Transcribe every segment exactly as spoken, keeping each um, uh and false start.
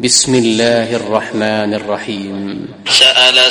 بسم الله الرحمن الرحيم. سأل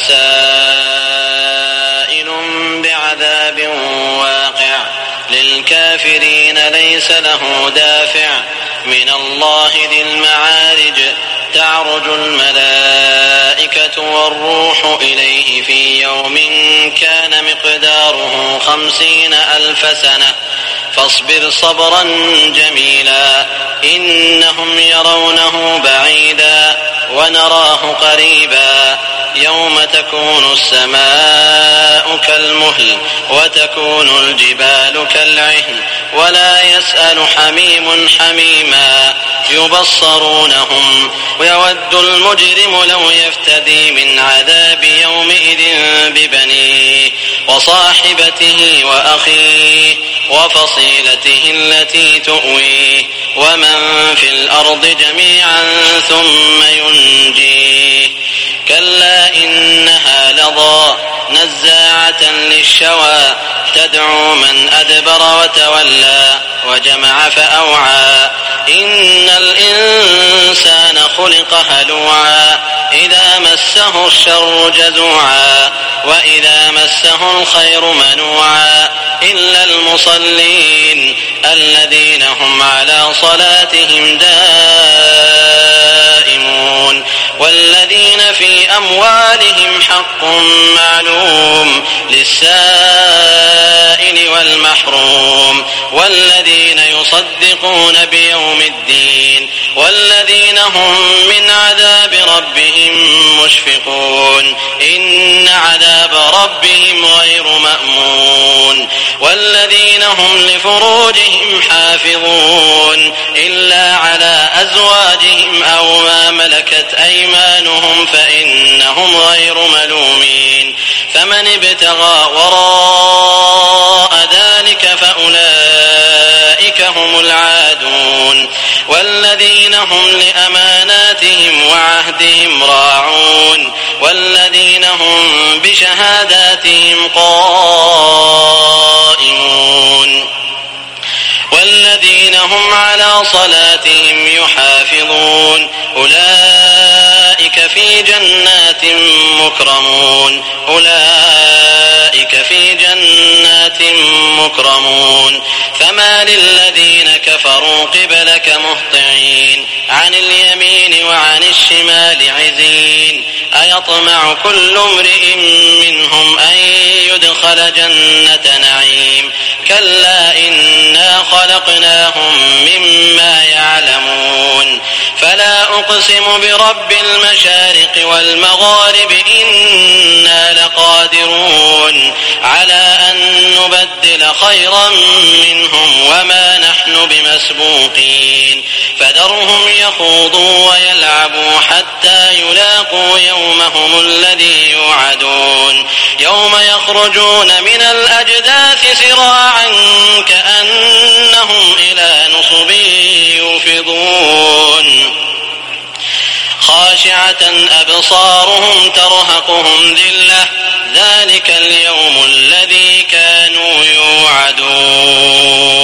سائل بعذاب واقع للكافرين ليس له دافع من الله ذي المعارج تعرج الملائكة والروح إليه في يوم كان مقداره خمسين ألف سنة فاصبر صبرا جميلا إنهم يرونه بعيدا ونراه قريبا يوم تكون السماء كالمهل وتكون الجبال كالعهن ولا يسأل حميم حميما يبصرونهم ويود المجرم لو يفتدي من عذاب يومئذ ببنيه وصاحبته وأخيه وفصيلته التي تؤويه ومن في الأرض جميعا ثم ينجيه كلا إنها لظى نزاعة للشوى تدعو من أدبر وتولى وجمع فأوعى إن الإنسان خلق هلوعا إذا مسه الشر جزوعا وإذا مسه الخير منوعا إلا المصلين الذين هم على صلاتهم دائمون والذين في أموالهم حق معلوم للسائل والمحروم والذين يصدقون بيوم الدين والذين هم من عذاب ربهم مشفقون إن عذاب ربهم غير مأمون والذين هم لفروجهم حافظون إلا على أزواجهم أو ما ملكت أيمانهم فإنهم غير ملومين فمن ابتغى وراء ذلك فأولئك هم العادون والذين هم لأماناتهم وعهدهم راعون والذين هم بشهاداتهم قائمون والذين هم على صلاتهم يحافظون أولئك في جنات مكرمون أولئك في جنات مكرمون فما للذين كفروا قبلك مهطعين عن اليمين وعن الشمال عزين أيطمع كل امرئ منهم أن يدخل جنة نعيم كلا إنا خلقناهم مما يعلمون فلا أقسم برب المشارق والمغارب إنا لقادرون على أن نبدل خيرا منهم وما نحن بمسبوقين فذرهم يخوضوا ويلعبوا حتى يلاقوا يومهم الذي يوعدون يوم يخرجون من الأجداث سراعا كأنهم إلى نصب يوفضون خاشعة أبصارهم ترهقهم ذلة ذلك اليوم الذي كانوا يوعدون.